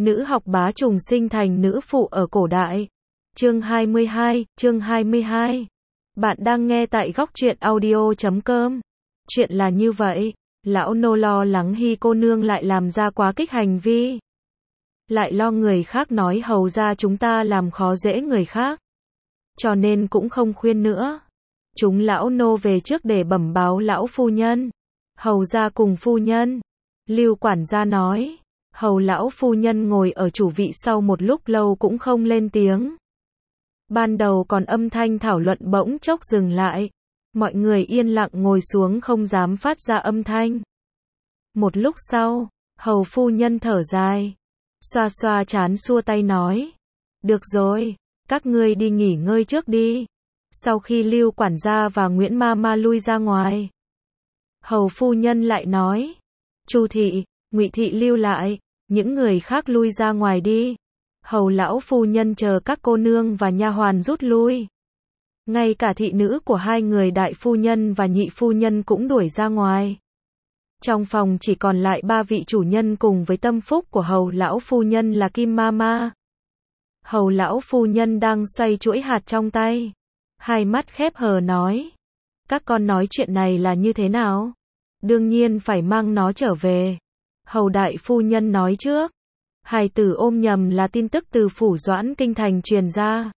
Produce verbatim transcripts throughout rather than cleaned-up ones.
Nữ học bá trùng sinh thành nữ phụ ở cổ đại. Chương hai mươi hai, chương hai mươi hai. Bạn đang nghe tại góc truyện audio chấm com. Chuyện là như vậy, lão nô lo lắng Hy cô nương lại làm ra quá kích hành vi. Lại lo người khác nói hầu ra chúng ta làm khó dễ người khác. Cho nên cũng không khuyên nữa. Chúng lão nô về trước để bẩm báo lão phu nhân. Hầu ra cùng phu nhân. Lưu quản gia nói. Hầu lão phu nhân ngồi ở chủ vị sau một lúc lâu cũng không lên tiếng. Ban đầu còn âm thanh thảo luận bỗng chốc dừng lại. Mọi người yên lặng ngồi xuống không dám phát ra âm thanh. Một lúc sau, hầu phu nhân thở dài. Xoa xoa trán xua tay nói. Được rồi, các ngươi đi nghỉ ngơi trước đi. Sau khi Lưu quản gia và Nguyễn ma ma lui ra ngoài, hầu phu nhân lại nói. Chu thị, Ngụy thị lưu lại, những người khác lui ra ngoài đi. Hầu lão phu nhân chờ các cô nương và nha hoàn rút lui. Ngay cả thị nữ của hai người đại phu nhân và nhị phu nhân cũng đuổi ra ngoài. Trong phòng chỉ còn lại ba vị chủ nhân cùng với tâm phúc của hầu lão phu nhân là Kim ma ma. Hầu lão phu nhân đang xoay chuỗi hạt trong tay. Hai mắt khép hờ nói. Các con nói chuyện này là như thế nào? Đương nhiên phải mang nó trở về. Hầu đại phu nhân nói trước. Hài tử ôm nhầm là tin tức từ phủ Doãn kinh thành truyền ra.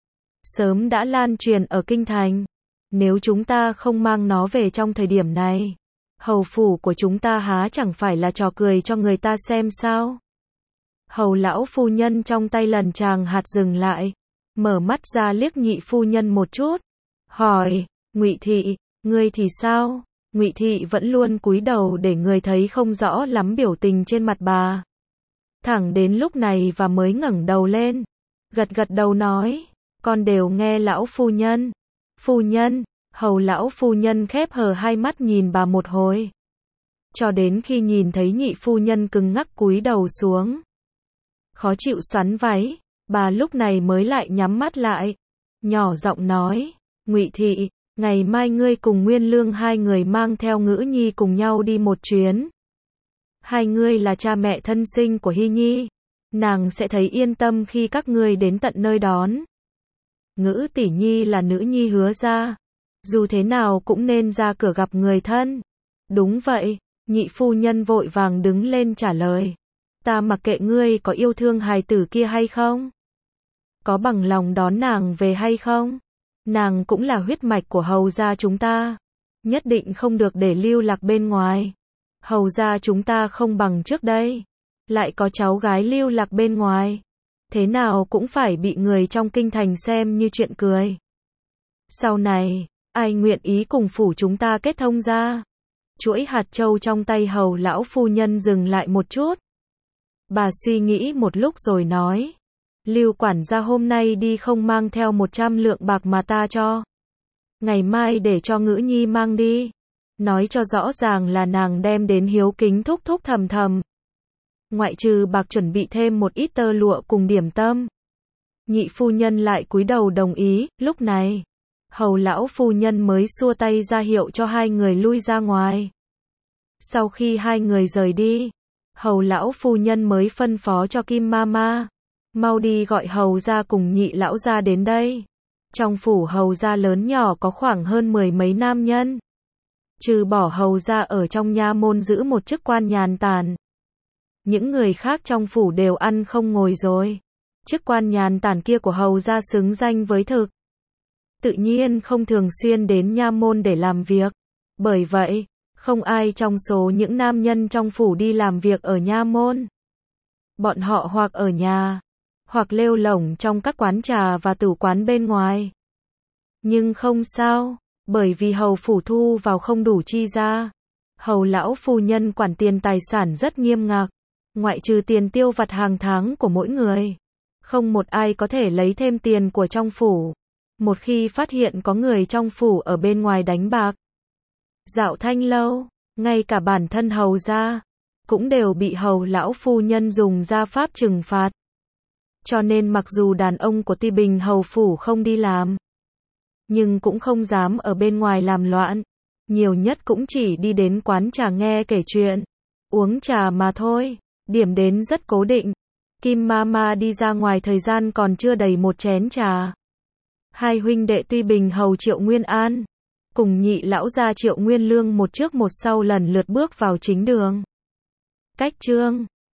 Sớm đã lan truyền ở kinh thành. Nếu chúng ta không mang nó về trong thời điểm này, hầu phủ của chúng ta há chẳng phải là trò cười cho người ta xem sao? Hầu lão phu nhân trong tay lần tràng hạt dừng lại, mở mắt ra liếc nhị phu nhân một chút, hỏi, Ngụy thị, ngươi thì sao? Ngụy thị vẫn luôn cúi đầu để người thấy không rõ lắm biểu tình trên mặt bà. Thẳng đến lúc này và mới ngẩng đầu lên, gật gật đầu nói, con đều nghe lão phu nhân. Phu nhân, hầu lão phu nhân khép hờ hai mắt nhìn bà một hồi. Cho đến khi nhìn thấy nhị phu nhân cứng ngắc cúi đầu xuống, khó chịu xoắn váy, bà lúc này mới lại nhắm mắt lại, nhỏ giọng nói, Ngụy thị, ngày mai ngươi cùng Nguyên Lương hai người mang theo Ngữ Nhi cùng nhau đi một chuyến. Hai ngươi là cha mẹ thân sinh của Hy Nhi, nàng sẽ thấy yên tâm khi các ngươi đến tận nơi đón. Ngữ tỷ nhi là nữ nhi Hứa gia, dù thế nào cũng nên ra cửa gặp người thân. Đúng vậy, nhị phu nhân vội vàng đứng lên trả lời. Ta mặc kệ ngươi có yêu thương hài tử kia hay không, có bằng lòng đón nàng về hay không, nàng cũng là huyết mạch của hầu gia chúng ta, nhất định không được để lưu lạc bên ngoài. Hầu gia chúng ta không bằng trước đây, lại có cháu gái lưu lạc bên ngoài, thế nào cũng phải bị người trong kinh thành xem như chuyện cười. Sau này, ai nguyện ý cùng phủ chúng ta kết thông ra? Chuỗi hạt châu trong tay hầu lão phu nhân dừng lại một chút. Bà suy nghĩ một lúc rồi nói. Lưu quản gia hôm nay đi không mang theo một trăm lượng bạc mà ta cho. Ngày mai để cho Ngữ Nhi mang đi. Nói cho rõ ràng là nàng đem đến hiếu kính thúc thúc thầm thầm. Ngoại trừ bạc chuẩn bị thêm một ít tơ lụa cùng điểm tâm. Nhị phu nhân lại cúi đầu đồng ý. Lúc này, hầu lão phu nhân mới xua tay ra hiệu cho hai người lui ra ngoài. Sau khi hai người rời đi, hầu lão phu nhân mới phân phó cho Kim ma ma, mau đi gọi hầu gia cùng nhị lão gia đến đây. Trong phủ hầu gia lớn nhỏ có khoảng hơn mười mấy nam nhân. Trừ bỏ hầu gia ở trong nha môn giữ một chức quan nhàn tản, những người khác trong phủ đều ăn không ngồi rồi. Chức quan nhàn tản kia của hầu gia xứng danh với thực, tự nhiên không thường xuyên đến nha môn để làm việc. Bởi vậy, không ai trong số những nam nhân trong phủ đi làm việc ở nha môn. Bọn họ hoặc ở nhà, hoặc lêu lổng trong các quán trà và tử quán bên ngoài. Nhưng không sao, bởi vì hầu phủ thu vào không đủ chi ra. Hầu lão phu nhân quản tiền tài sản rất nghiêm ngặt, ngoại trừ tiền tiêu vặt hàng tháng của mỗi người, không một ai có thể lấy thêm tiền của trong phủ. Một khi phát hiện có người trong phủ ở bên ngoài đánh bạc, dạo thanh lâu, ngay cả bản thân hầu gia cũng đều bị hầu lão phu nhân dùng gia pháp trừng phạt. Cho nên mặc dù đàn ông của Ti Bình hầu phủ không đi làm, nhưng cũng không dám ở bên ngoài làm loạn, nhiều nhất cũng chỉ đi đến quán trà nghe kể chuyện, uống trà mà thôi, điểm đến rất cố định. Kim Mama đi ra ngoài thời gian còn chưa đầy một chén trà. Hai huynh đệ Tuy Bình hầu Triệu Nguyên An, cùng nhị lão gia Triệu Nguyên Lương một trước một sau lần lượt bước vào chính đường. Cách chương